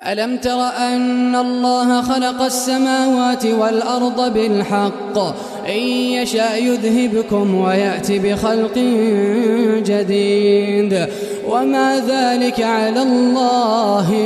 ألم تر أن الله خلق السماوات والأرض بالحق إن يشاء يذهبكم ويأتي بخلق جديد وما ذلك على الله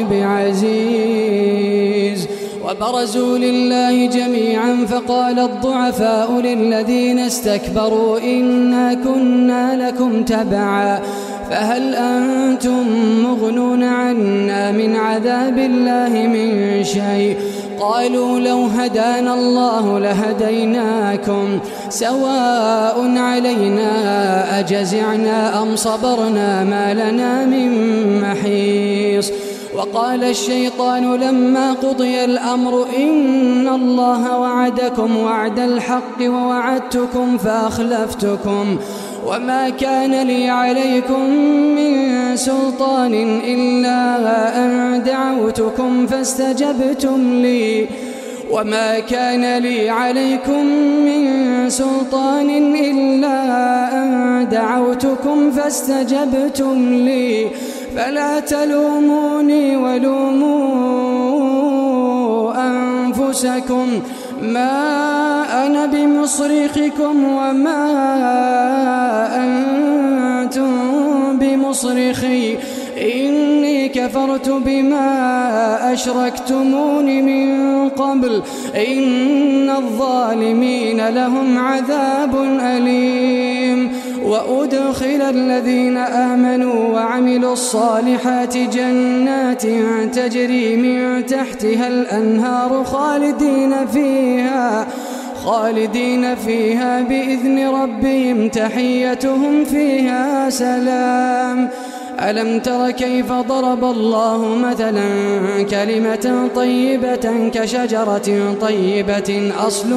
بعزيز. وبرزوا لله جميعا فقال الضعفاء للذين استكبروا إنا كنا لكم تبعا فهل أنتم مغنون عنا من عذاب الله من شيء قالوا لو هدانا الله لهديناكم سواء علينا أجزعنا أم صبرنا ما لنا من محيص. وقال الشيطان لما قضي الأمر إن الله وعدكم وعد الحق ووعدتكم فأخلفتكم وما كان لي عليكم من سلطان إلا أن دعوتكم فاستجبتم لي فلا تلوموني ولوموا أنفسكم ما أنا بمصرخكم وما أنتم بمصرخي إني كفرت بما أشركتمون من قبل إن الظالمين لهم عذاب أليم. وأدخل الذين آمنوا وعملوا الصالحات جنات تجري من تحتها الأنهار خالدين فيها بإذن ربهم تحيتهم فيها سلام. ألم تر كيف ضرب الله مثلا كلمة طيبة كشجرة طيبة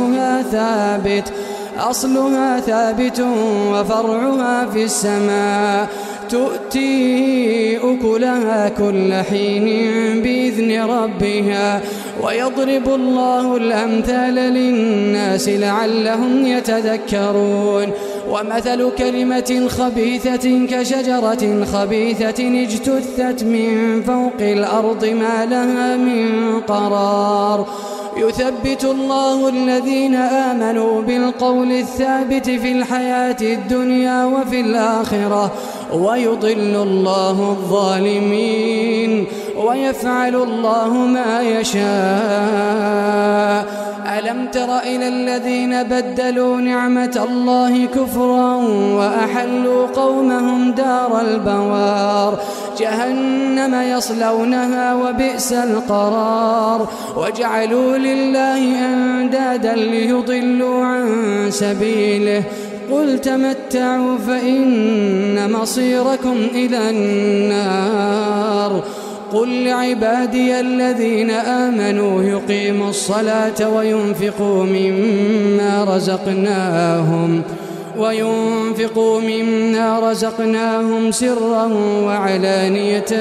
أصلها ثابت وفرعها في السماء تؤتي أكلها كل حين بإذن ربها ويضرب الله الأمثال للناس لعلهم يتذكرون. ومثل كلمة خبيثة كشجرة خبيثة اجتثت من فوق الأرض ما لها من قرار يثبت الله الذين آمنوا بالقول الثابت في الحياة الدنيا وفي الآخرة ويضل الله الظالمين ويفعل الله ما يشاء. ألم تر إلى الذين بدلوا نعمة الله كفرا وأحلوا قومهم دار البوار جهنم يصلونها وبئس القرار وجعلوا لله أندادا ليضلوا عن سبيله قل تمتعوا فإن مصيركم إلى النار. قل لعبادي الذين آمنوا يقيموا الصلاة وينفقوا مما رزقناهم سرا وعلانية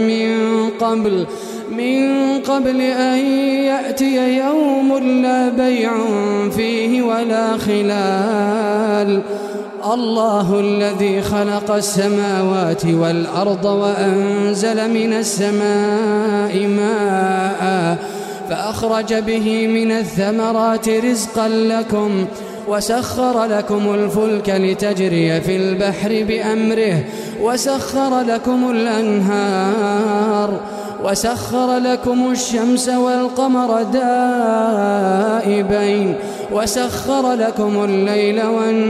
من قبل أن يأتي يوم لا بيع فيه ولا خلال. الله الذي خلق السماوات والأرض وأنزل من السماء ماء فأخرج به من الثمرات رزقا لكم وسخر لكم الفلك لتجري في البحر بأمره وسخر لكم الأنهار وسخر لكم الشمس والقمر دائبين وسخر لكم الليل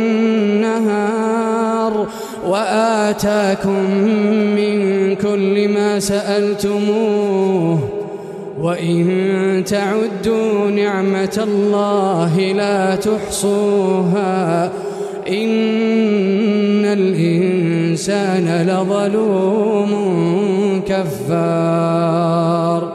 والنهار وآتاكم من كل ما سألتموه وإن تعدوا نعمة الله لا تحصوها إن الإنسان لظلوم كفار.